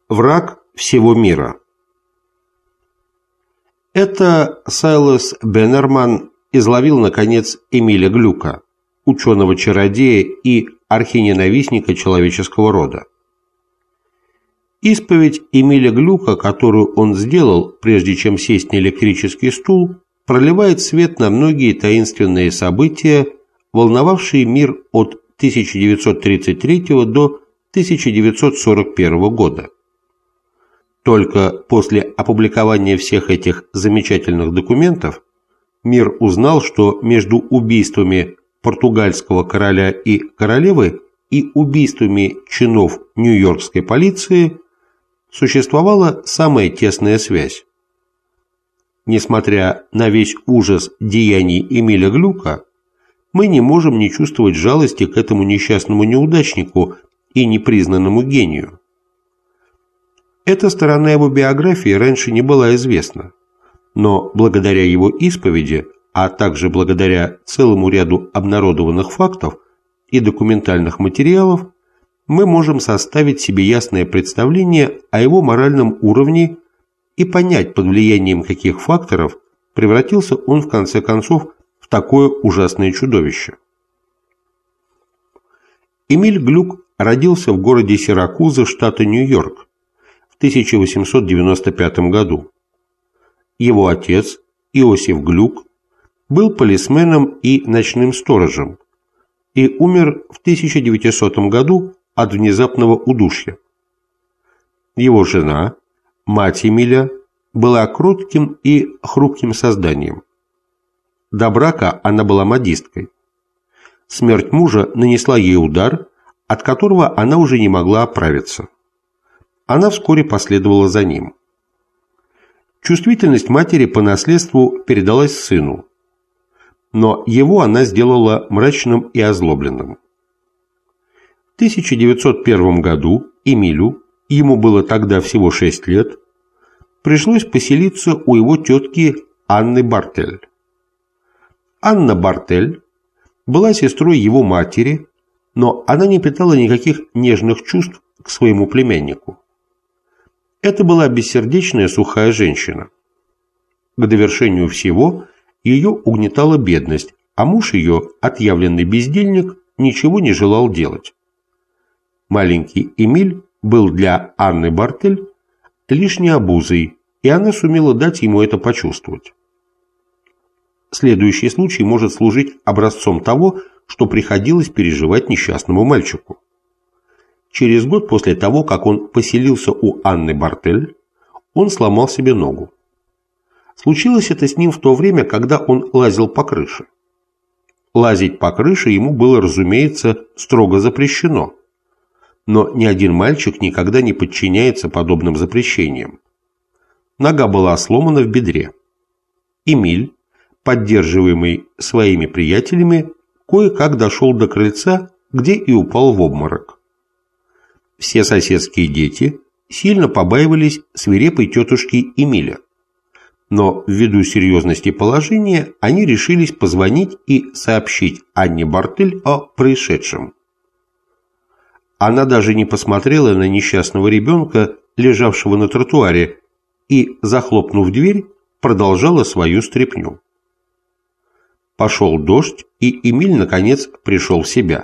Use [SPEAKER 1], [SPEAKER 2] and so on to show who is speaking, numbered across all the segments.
[SPEAKER 1] Враг всего мира. Это Сайлас Беннерман изловил, наконец, Эмиля Глюка, ученого-чародея и архиненавистника человеческого рода. Исповедь Эмиля Глюка, которую он сделал, прежде чем сесть на электрический стул, проливает свет на многие таинственные события, волновавшие мир от 1933 до 1941 года. Только после опубликования всех этих замечательных документов мир узнал, что между убийствами португальского короля и королевы и убийствами чинов нью-йоркской полиции существовала самая тесная связь. Несмотря на весь ужас деяний Эмиля Глюка, мы не можем не чувствовать жалости к этому несчастному неудачнику и непризнанному гению. Эта сторона его биографии раньше не была известна, но благодаря его исповеди, а также благодаря целому ряду обнародованных фактов и документальных материалов, мы можем составить себе ясное представление о его моральном уровне и понять, под влиянием каких факторов превратился он в конце концов в такое ужасное чудовище. Эмиль Глюк родился в городе Сиракуза, штата Нью-Йорк, в 1895 году. Его отец, Иосиф Глюк, был полисменом и ночным сторожем и умер в 1900 году от внезапного удушья. Его жена, мать Эмиля, была кротким и хрупким созданием. До брака она была модисткой. Смерть мужа нанесла ей удар, от которого она уже не могла оправиться. Она вскоре последовала за ним. Чувствительность матери по наследству передалась сыну, но его она сделала мрачным и озлобленным. В 1901 году Эмилю, ему было тогда всего 6 лет, пришлось поселиться у его тетки Анны Бартель. Анна Бартель была сестрой его матери, но она не питала никаких нежных чувств к своему племяннику. Это была бессердечная сухая женщина. К довершению всего ее угнетала бедность, а муж ее, отъявленный бездельник, ничего не желал делать. Маленький Эмиль был для Анны Бартель лишней обузой, и она сумела дать ему это почувствовать. Следующий случай может служить образцом того, что приходилось переживать несчастному мальчику. Через год после того, как он поселился у Анны Бартель, он сломал себе ногу. Случилось это с ним в то время, когда он лазил по крыше. Лазить по крыше ему было, разумеется, строго запрещено. Но ни один мальчик никогда не подчиняется подобным запрещениям. Нога была сломана в бедре. Эмиль, поддерживаемый своими приятелями, кое-как дошел до крыльца, где и упал в обморок. Все соседские дети сильно побаивались свирепой тетушки Эмиля, но ввиду серьезности положения они решились позвонить и сообщить Анне Бартель о происшедшем. Она даже не посмотрела на несчастного ребенка, лежавшего на тротуаре, и, захлопнув дверь, продолжала свою стряпню. Пошел дождь, и Эмиль, наконец, пришел в себя.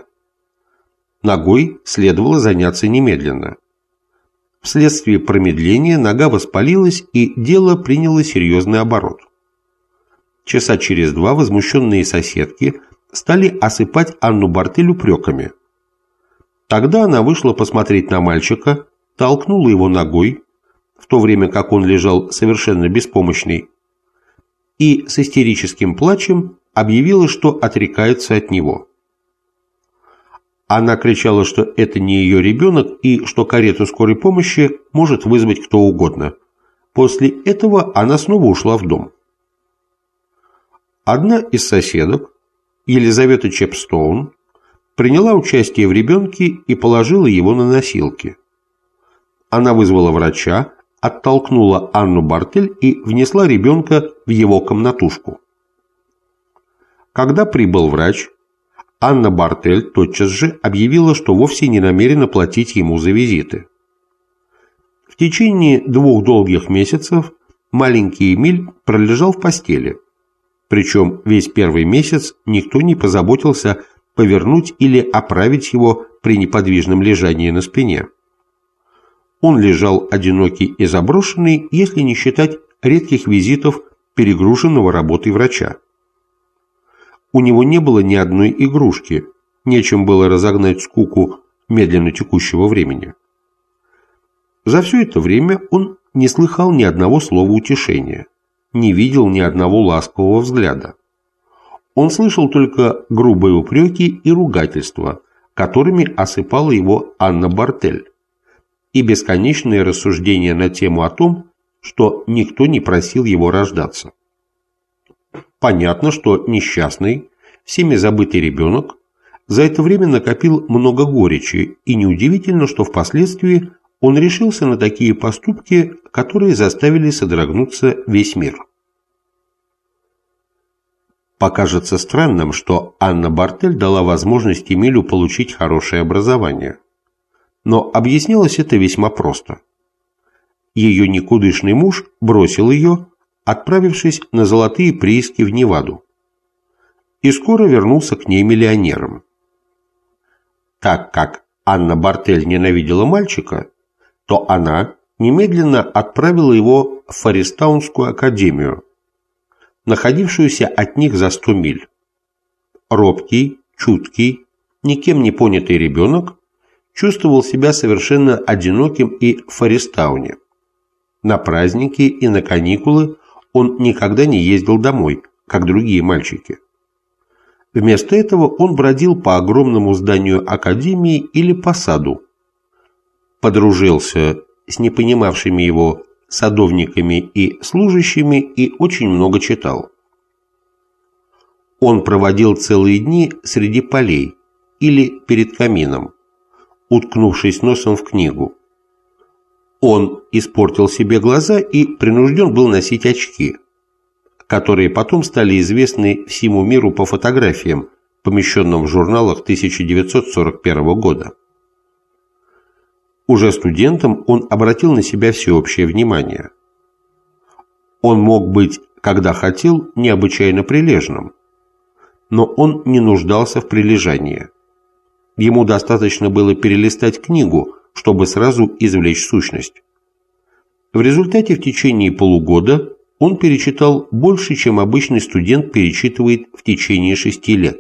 [SPEAKER 1] Ногой следовало заняться немедленно. Вследствие промедления нога воспалилась, и дело приняло серьезный оборот. Часа через 2 возмущенные соседки стали осыпать Анну Бартель упреками. Тогда она вышла посмотреть на мальчика, толкнула его ногой, в то время как он лежал совершенно беспомощный, и с истерическим плачем объявила, что отрекается от него. Она кричала, что это не ее ребенок и что карету скорой помощи может вызвать кто угодно. После этого она снова ушла в дом. Одна из соседок, Елизавета Чепстоун, приняла участие в ребенке и положила его на носилки. Она вызвала врача, оттолкнула Анну Бартель и внесла ребенка в его комнатушку. Когда прибыл врач, Анна Бартель тотчас же объявила, что вовсе не намерена платить ему за визиты. В течение 2 долгих месяцев маленький Эмиль пролежал в постели, причем весь первый месяц никто не позаботился повернуть или оправить его при неподвижном лежании на спине. Он лежал одинокий и заброшенный, если не считать редких визитов перегруженного работой врача. У него не было ни одной игрушки, нечем было разогнать скуку медленно текущего времени. За все это время он не слыхал ни одного слова утешения, не видел ни одного ласкового взгляда. Он слышал только грубые упреки и ругательства, которыми осыпала его Анна Бартель, и бесконечные рассуждения на тему о том, что никто не просил его рождаться. Понятно, что несчастный, всеми забытый ребенок за это время накопил много горечи, и неудивительно, что впоследствии он решился на такие поступки, которые заставили содрогнуться весь мир. Покажется странным, что Анна Бартель дала возможность Эмилю получить хорошее образование. Но объяснялось это весьма просто. Ее никудышный муж бросил ее, отправившись на золотые прииски в Неваду, и скоро вернулся к ней миллионером. Так как Анна Бартель ненавидела мальчика, то она немедленно отправила его в Форестаунскую академию, находившуюся от них за 100 миль. Робкий, чуткий, никем не понятый ребенок чувствовал себя совершенно одиноким и в Форестауне. На праздники и на каникулы он никогда не ездил домой, как другие мальчики. Вместо этого он бродил по огромному зданию академии или по саду, подружился с непонимавшими его садовниками и служащими и очень много читал. Он проводил целые дни среди полей или перед камином, уткнувшись носом в книгу. Он испортил себе глаза и принужден был носить очки, которые потом стали известны всему миру по фотографиям, помещенным в журналах 1941 года. Уже студентом он обратил на себя всеобщее внимание. Он мог быть, когда хотел, необычайно прилежным, но он не нуждался в прилежании. Ему достаточно было перелистать книгу, чтобы сразу извлечь сущность. В результате в течение полугода он перечитал больше, чем обычный студент перечитывает в течение 6 лет.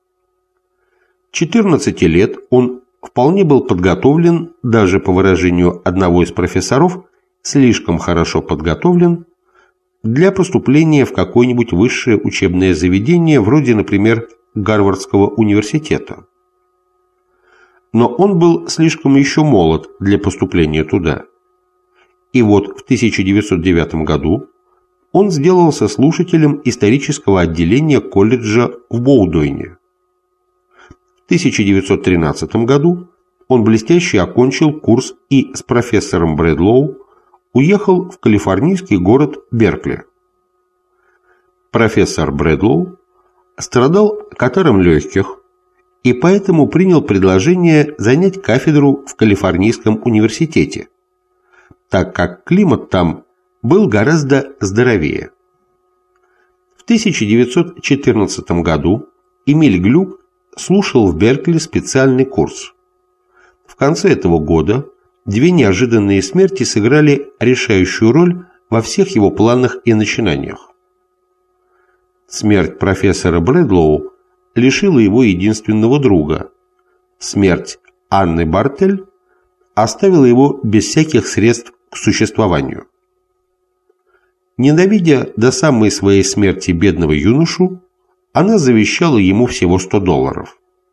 [SPEAKER 1] 14 лет он вполне был подготовлен, даже по выражению одного из профессоров, слишком хорошо подготовлен для поступления в какое-нибудь высшее учебное заведение, вроде, например, Гарвардского университета. Но он был слишком еще молод для поступления туда. И вот в 1909 году он сделался слушателем исторического отделения колледжа в Боудойне. В 1913 году он блестяще окончил курс и с профессором Брэдлоу уехал в калифорнийский город Беркли. Профессор Брэдлоу страдал катаром легких и поэтому принял предложение занять кафедру в Калифорнийском университете, так как климат там был гораздо здоровее. В 1914 году Эмиль Глюк слушал в Беркли специальный курс. В конце этого года 2 неожиданные смерти сыграли решающую роль во всех его планах и начинаниях. Смерть профессора Брэдлоу лишила его единственного друга. Смерть Анны Бартель оставила его без всяких средств к существованию. Ненавидя до самой своей смерти бедного юношу, она завещала ему всего $100.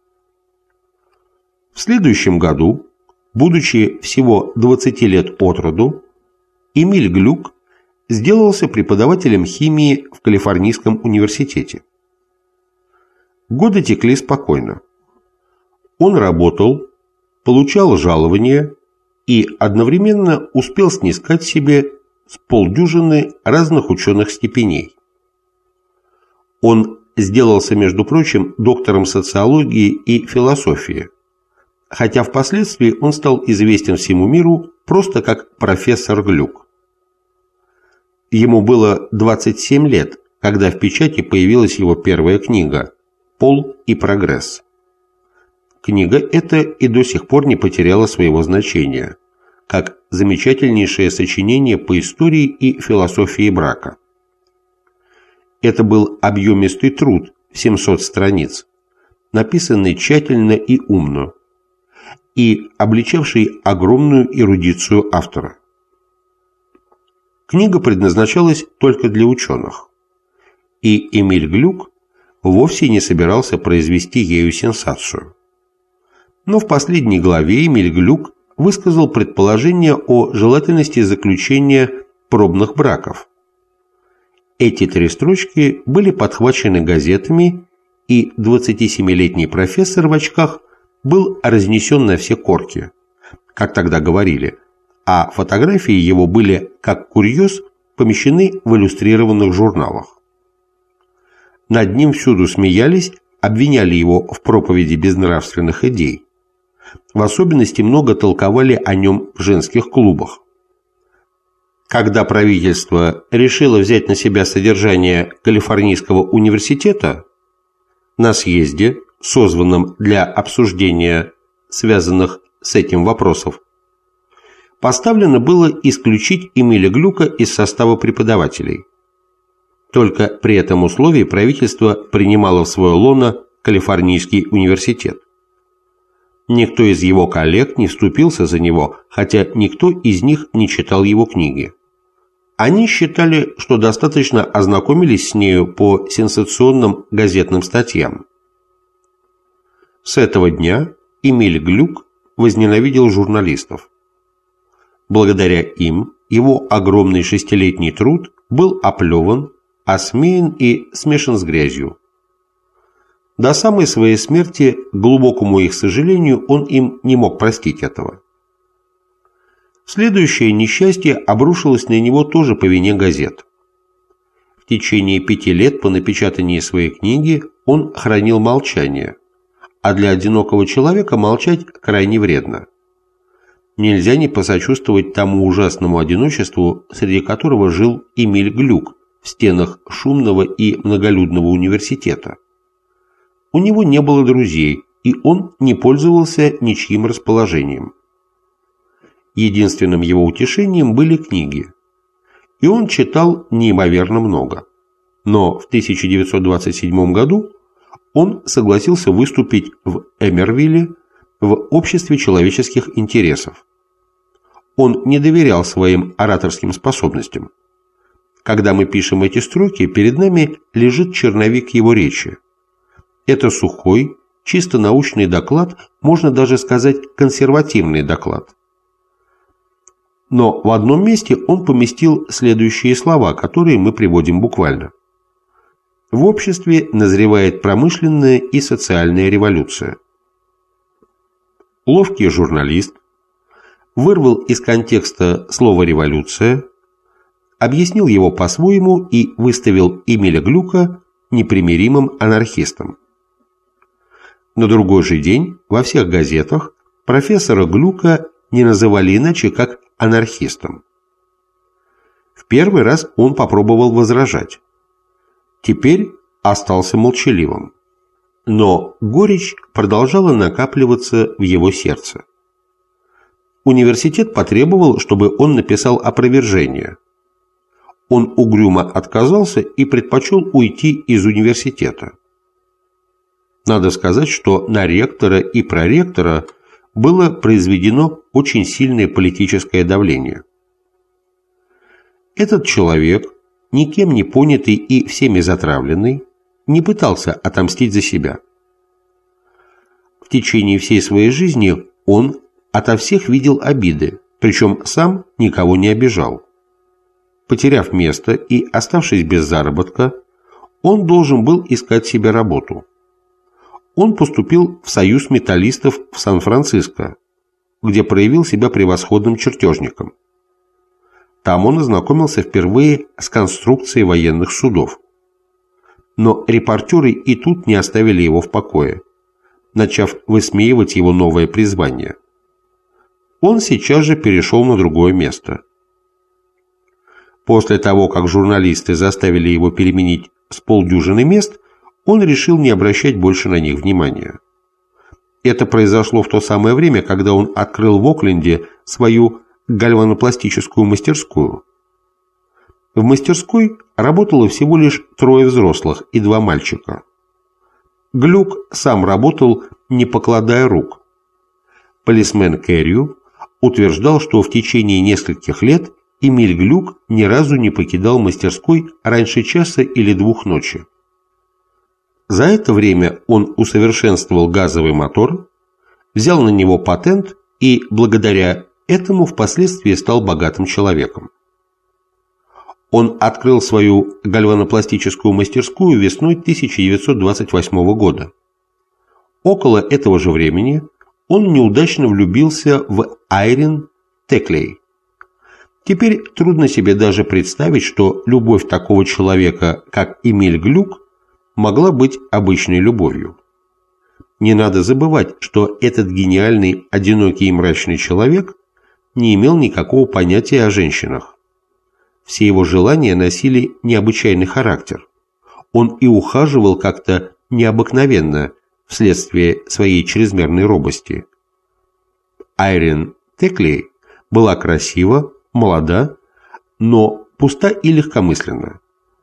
[SPEAKER 1] В следующем году, будучи всего 20 лет от роду, Эмиль Глюк сделался преподавателем химии в Калифорнийском университете. Годы текли спокойно. Он работал, получал жалования и одновременно успел снискать себе с полдюжины разных ученых степеней. Он сделался, между прочим, доктором социологии и философии, хотя впоследствии он стал известен всему миру просто как профессор Глюк. Ему было 27 лет, когда в печати появилась его первая книга «Пол и прогресс». Книга эта и до сих пор не потеряла своего значения, как замечательнейшее сочинение по истории и философии брака. Это был объемистый труд в 700 страниц, написанный тщательно и умно, и обличавший огромную эрудицию автора. Книга предназначалась только для ученых, и Эмиль Глюк вовсе не собирался произвести ею сенсацию. Но в последней главе Эмиль Глюк высказал предположение о желательности заключения пробных браков. Эти 3 строчки были подхвачены газетами, и 27-летний профессор в очках был разнесен на все корки, как тогда говорили, а фотографии его были, как курьез, помещены в иллюстрированных журналах. Над ним всюду смеялись, обвиняли его в проповеди безнравственных идей. В особенности много толковали о нем в женских клубах. Когда правительство решило взять на себя содержание Калифорнийского университета, на съезде, созванном для обсуждения связанных с этим вопросов, поставлено было исключить Эмиля Глюка из состава преподавателей. Только при этом условии правительство принимало в свое лоно Калифорнийский университет. Никто из его коллег не вступился за него, хотя никто из них не читал его книги. Они считали, что достаточно ознакомились с нею по сенсационным газетным статьям. С этого дня Эмиль Глюк возненавидел журналистов. Благодаря им его огромный 6-летний труд был оплеван, осмеян и смешан с грязью. До самой своей смерти, к глубокому их сожалению, он им не мог простить этого. Следующее несчастье обрушилось на него тоже по вине газет. В течение 5 лет по напечатании своей книги он хранил молчание, а для одинокого человека молчать крайне вредно. Нельзя не посочувствовать тому ужасному одиночеству, среди которого жил Эмиль Глюк в стенах шумного и многолюдного университета. У него не было друзей, и он не пользовался ничьим расположением. Единственным его утешением были книги, и он читал неимоверно много. Но в 1927 году он согласился выступить в Эмервилле в обществе человеческих интересов. Он не доверял своим ораторским способностям. Когда мы пишем эти строки, перед нами лежит черновик его речи. Это сухой, чисто научный доклад, можно даже сказать консервативный доклад. Но в одном месте он поместил следующие слова, которые мы приводим буквально. В обществе назревает промышленная и социальная революция. Ловкий журналист вырвал из контекста слово «революция», объяснил его по-своему и выставил Эмиля Глюка непримиримым анархистом. На другой же день во всех газетах профессора Глюка не называли иначе, как анархистом. В первый раз он попробовал возражать. Теперь остался молчаливым. Но горечь продолжала накапливаться в его сердце. Университет потребовал, чтобы он написал опровержение. Он угрюмо отказался и предпочел уйти из университета. Надо сказать, что на ректора и проректора было произведено очень сильное политическое давление. Этот человек, никем не понятый и всеми затравленный, не пытался отомстить за себя. В течение всей своей жизни он ото всех видел обиды, причем сам никого не обижал. Потеряв место и оставшись без заработка, он должен был искать себе работу. Он поступил в Союз металлистов в Сан-Франциско, где проявил себя превосходным чертежником. Там он ознакомился впервые с конструкцией военных судов. Но репортеры и тут не оставили его в покое, начав высмеивать его новое призвание. он сейчас же перешел на другое место. После того, как журналисты заставили его переменить с полдюжины мест, он решил не обращать больше на них внимания. Это произошло в то самое время, когда он открыл в Окленде свою гальванопластическую мастерскую. В мастерской работало всего лишь 3 взрослых и 2 мальчика. Глюк сам работал, не покладая рук. Полисмен Кэррю утверждал, что в течение нескольких лет Эмиль Глюк ни разу не покидал мастерской раньше часа или 2 ночи. За это время он усовершенствовал газовый мотор, взял на него патент и, благодаря этому, впоследствии стал богатым человеком. Он открыл свою гальванопластическую мастерскую весной 1928 года. Около этого же времени он неудачно влюбился в Айрин Теклей. Теперь трудно себе даже представить, что любовь такого человека, как Эмиль Глюк, могла быть обычной любовью. Не надо забывать, что этот гениальный, одинокий и мрачный человек не имел никакого понятия о женщинах. Все его желания носили необычайный характер. Он и ухаживал как-то необыкновенно вследствие своей чрезмерной робости. Айрин Теклей была красива, молода, но пуста и легкомысленна.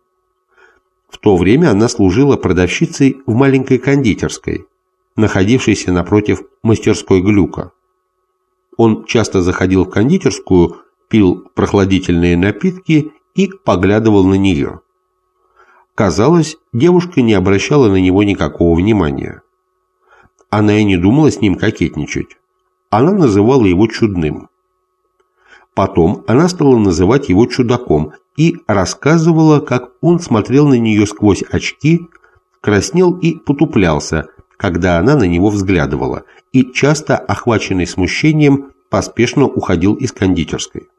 [SPEAKER 1] В то время она служила продавщицей в маленькой кондитерской, находившейся напротив мастерской Глюка. Он часто заходил в кондитерскую, пил прохладительные напитки и поглядывал на нее. Казалось, девушка не обращала на него никакого внимания. Она и не думала с ним кокетничать. Она называла его чудным. Потом она стала называть его чудаком и рассказывала, как он смотрел на нее сквозь очки, краснел и потуплялся, когда она на него взглядывала, и, часто охваченный смущением, поспешно уходил из кондитерской.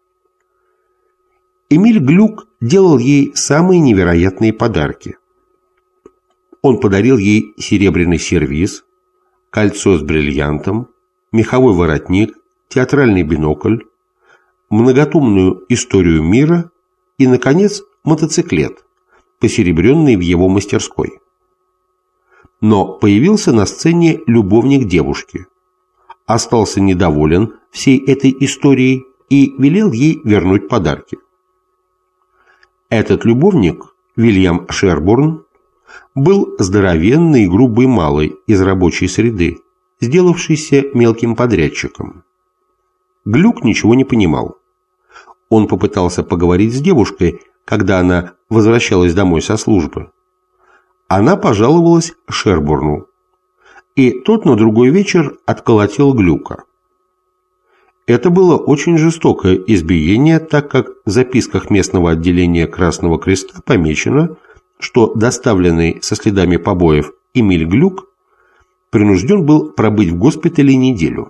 [SPEAKER 1] Эмиль Глюк делал ей самые невероятные подарки. Он подарил ей серебряный сервиз, кольцо с бриллиантом, меховой воротник, театральный бинокль, многотомную историю мира и, наконец, мотоциклет, посеребренный в его мастерской. Но появился на сцене любовник девушки, остался недоволен всей этой историей и велел ей вернуть подарки. Этот любовник, Вильям Шербурн, был здоровенный и грубый малый из рабочей среды, сделавшийся мелким подрядчиком. Глюк ничего не понимал. Он попытался поговорить с девушкой, когда она возвращалась домой со службы. Она пожаловалась Шербурну, и тот на другой вечер отколотил Глюка. Это было очень жестокое избиение, так как в записках местного отделения Красного Креста помечено, что доставленный со следами побоев Эмиль Глюк принужден был пробыть в госпитале неделю.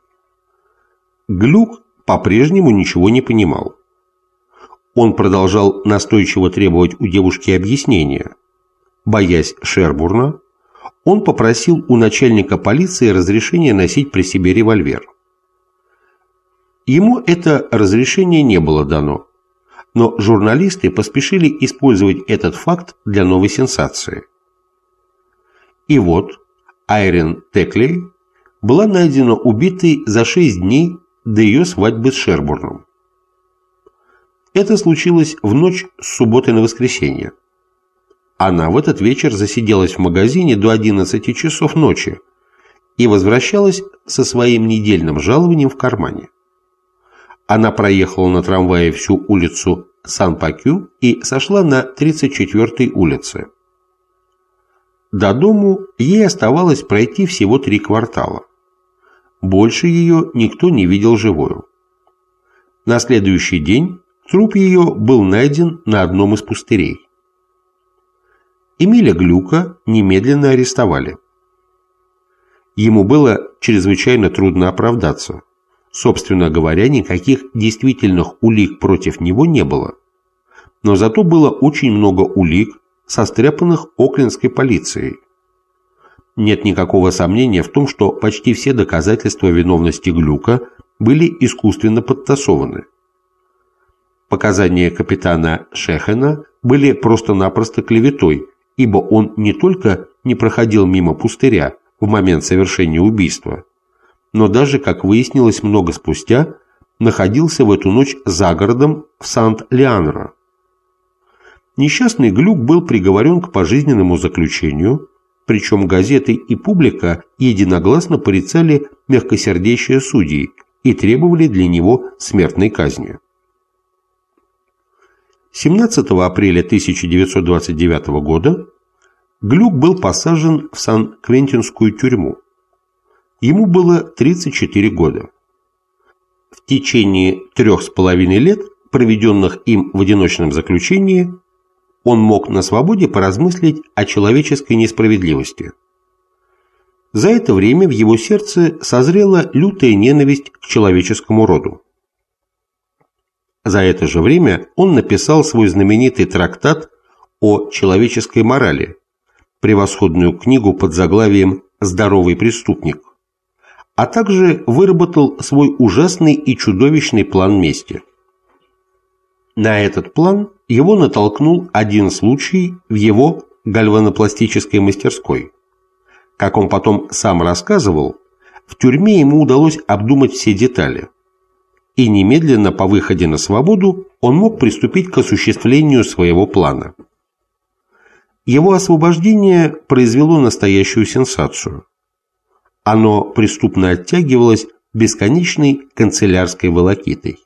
[SPEAKER 1] Глюк по-прежнему ничего не понимал. Он продолжал настойчиво требовать у девушки объяснения. Боясь Шербурна, он попросил у начальника полиции разрешения носить при себе револьвер. Ему это разрешение не было дано, но журналисты поспешили использовать этот факт для новой сенсации. И вот Айрин Теклей была найдена убитой за 6 дней до ее свадьбы с Шербурном. Это случилось в ночь с субботы на воскресенье. Она в этот вечер засиделась в магазине до 11 часов ночи и возвращалась со своим недельным жалованием в кармане. Она проехала на трамвае всю улицу Сан-Пакю и сошла на 34-й улице. До дому ей оставалось пройти всего 3 квартала. Больше ее никто не видел живою. На следующий день труп ее был найден на одном из пустырей. Эмиля Глюка немедленно арестовали. Ему было чрезвычайно трудно оправдаться. Собственно говоря, никаких действительных улик против него не было. Но зато было очень много улик, состряпанных оклендской полицией. Нет никакого сомнения в том, что почти все доказательства виновности Глюка были искусственно подтасованы. Показания капитана Шехена были просто-напросто клеветой, ибо он не только не проходил мимо пустыря в момент совершения убийства, но даже, как выяснилось много спустя, находился в эту ночь за городом в Сант-Леанро. Несчастный Глюк был приговорен к пожизненному заключению, причем газеты и публика единогласно порицали мягкосердечие судей и требовали для него смертной казни. 17 апреля 1929 года Глюк был посажен в Сан-Квентинскую тюрьму. Ему было 34 года. В течение 3,5 лет, проведенных им в одиночном заключении, он мог на свободе поразмыслить о человеческой несправедливости. За это время в его сердце созрела лютая ненависть к человеческому роду. За это же время он написал свой знаменитый трактат о человеческой морали, превосходную книгу под заглавием «Здоровый преступник», а также выработал свой ужасный и чудовищный план мести. На этот план его натолкнул один случай в его гальванопластической мастерской. Как он потом сам рассказывал, в тюрьме ему удалось обдумать все детали, и немедленно по выходе на свободу он мог приступить к осуществлению своего плана. Его освобождение произвело настоящую сенсацию. Оно преступно оттягивалось бесконечной канцелярской волокитой.